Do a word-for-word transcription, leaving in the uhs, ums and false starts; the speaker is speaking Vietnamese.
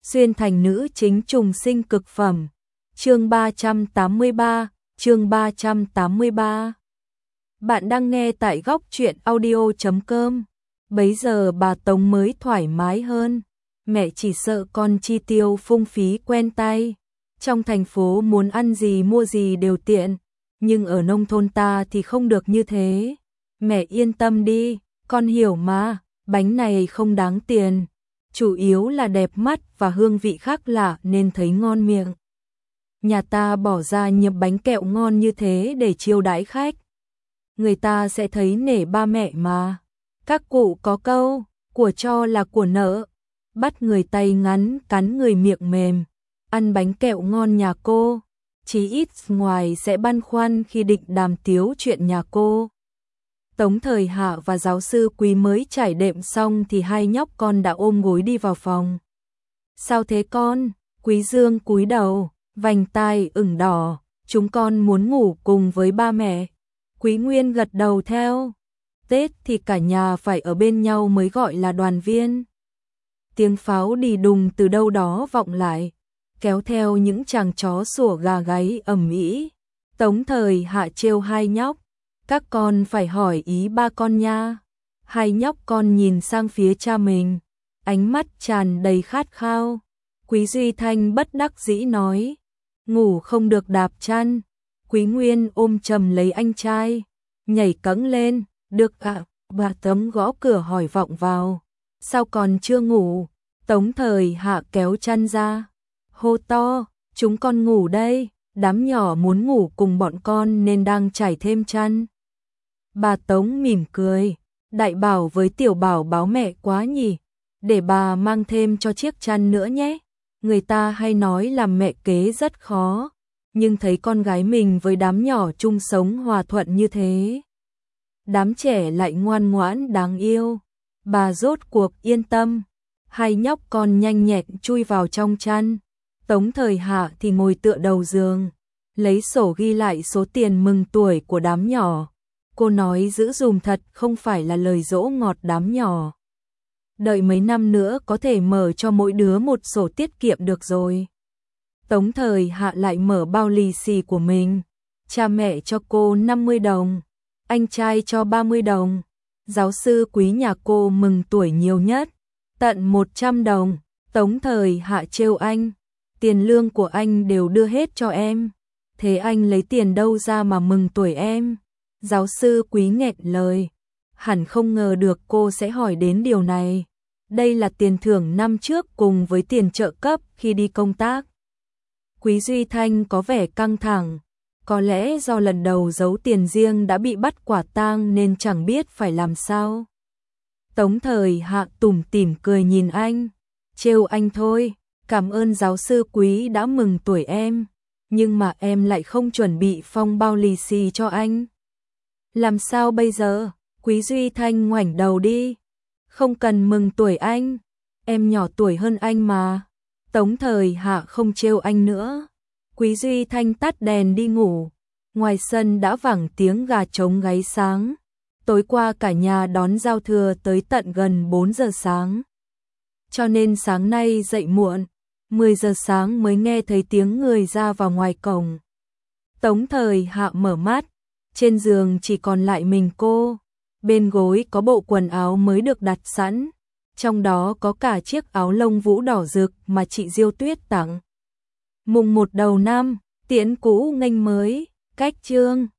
xuyên thành nữ chính trùng sinh cực phẩm. Chương ba trăm tám mươi ba, chương ba trăm tám mươi ba. Bạn đang nghe tại góc truyện audio chấm com. Bấy giờ bà Tống mới thoải mái hơn. Mẹ chỉ sợ con chi tiêu phung phí quen tay. Trong thành phố muốn ăn gì mua gì đều tiện, nhưng ở nông thôn ta thì không được như thế. Mẹ yên tâm đi, con hiểu mà, bánh này không đáng tiền. Chủ yếu là đẹp mắt và hương vị khác lạ nên thấy ngon miệng. Nhà ta bỏ ra nhập bánh kẹo ngon như thế để chiêu đãi khách. Người ta sẽ thấy nể ba mẹ mà. Các cụ có câu, của cho là của nợ. Bắt người tay ngắn, cắn người miệng mềm. Ăn bánh kẹo ngon nhà cô, chí ít ngoài sẽ băn khoăn khi định đàm tiếu chuyện nhà cô. Tống Thời Hạ và giáo sư Quý mới trải đệm xong thì hai nhóc con đã ôm gối đi vào phòng. Sao thế con? Quý Dương cúi đầu, vành tai ửng đỏ, chúng con muốn ngủ cùng với ba mẹ. Quý Nguyên gật đầu theo. Tết thì cả nhà phải ở bên nhau mới gọi là đoàn viên. Tiếng pháo đi đùng từ đâu đó vọng lại, kéo theo những chàng chó sủa gà gáy ầm ĩ. Tống Thời Hạ trêu hai nhóc, các con phải hỏi ý ba con nha. Hai nhóc con nhìn sang phía cha mình, ánh mắt tràn đầy khát khao. Quý Duy Thanh bất đắc dĩ nói, ngủ không được đạp chăn. Quý Nguyên ôm chầm lấy anh trai, nhảy cẫng lên, được ạ. À? Bà Tấm gõ cửa hỏi vọng vào, sao còn chưa ngủ? Tống Thời Hạ kéo chăn ra, hô to, chúng con ngủ đây, đám nhỏ muốn ngủ cùng bọn con nên đang trải thêm chăn. Bà Tống mỉm cười, đại bảo với tiểu bảo báo mẹ quá nhỉ, để bà mang thêm cho chiếc chăn nữa nhé. Người ta hay nói làm mẹ kế rất khó, nhưng thấy con gái mình với đám nhỏ chung sống hòa thuận như thế. Đám trẻ lại ngoan ngoãn đáng yêu, bà rốt cuộc yên tâm. Hai nhóc con nhanh nhẹn chui vào trong chăn. Tống Thời Hạ thì ngồi tựa đầu giường, lấy sổ ghi lại số tiền mừng tuổi của đám nhỏ. Cô nói giữ dùm thật không phải là lời dỗ ngọt đám nhỏ. Đợi mấy năm nữa có thể mở cho mỗi đứa một sổ tiết kiệm được rồi. Tống Thời Hạ lại mở bao lì xì của mình. Cha mẹ cho cô năm mươi đồng, anh trai cho ba mươi đồng. Giáo sư Quý nhà cô mừng tuổi nhiều nhất, tận một trăm đồng. Tống Thời Hạ trêu anh, tiền lương của anh đều đưa hết cho em, thế anh lấy tiền đâu ra mà mừng tuổi em? Giáo sư Quý nghẹn lời, hẳn không ngờ được cô sẽ hỏi đến điều này. Đây là tiền thưởng năm trước cùng với tiền trợ cấp khi đi công tác. Quý Duy Thanh có vẻ căng thẳng, có lẽ do lần đầu giấu tiền riêng đã bị bắt quả tang nên chẳng biết phải làm sao. Tống Thời Hạ tủm tỉm cười nhìn anh, trêu anh thôi, cảm ơn giáo sư Quý đã mừng tuổi em, nhưng mà em lại không chuẩn bị phong bao lì xì cho anh. Làm sao bây giờ? Quý Duy Thanh ngoảnh đầu đi, không cần mừng tuổi anh, em nhỏ tuổi hơn anh mà. Tống Thời Hạ không trêu anh nữa. Quý Duy Thanh tắt đèn đi ngủ, ngoài sân đã vẳng tiếng gà trống gáy sáng. Tối qua cả nhà đón giao thừa tới tận gần bốn giờ sáng. Cho nên sáng nay dậy muộn, mười giờ sáng mới nghe thấy tiếng người ra vào ngoài cổng. Tống Thời Hạ mở mắt, trên giường chỉ còn lại mình cô. Bên gối có bộ quần áo mới được đặt sẵn, trong đó có cả chiếc áo lông vũ đỏ rực mà chị Diêu Tuyết tặng. Mùng một đầu năm, tiễn cũ nghênh mới, cách chương.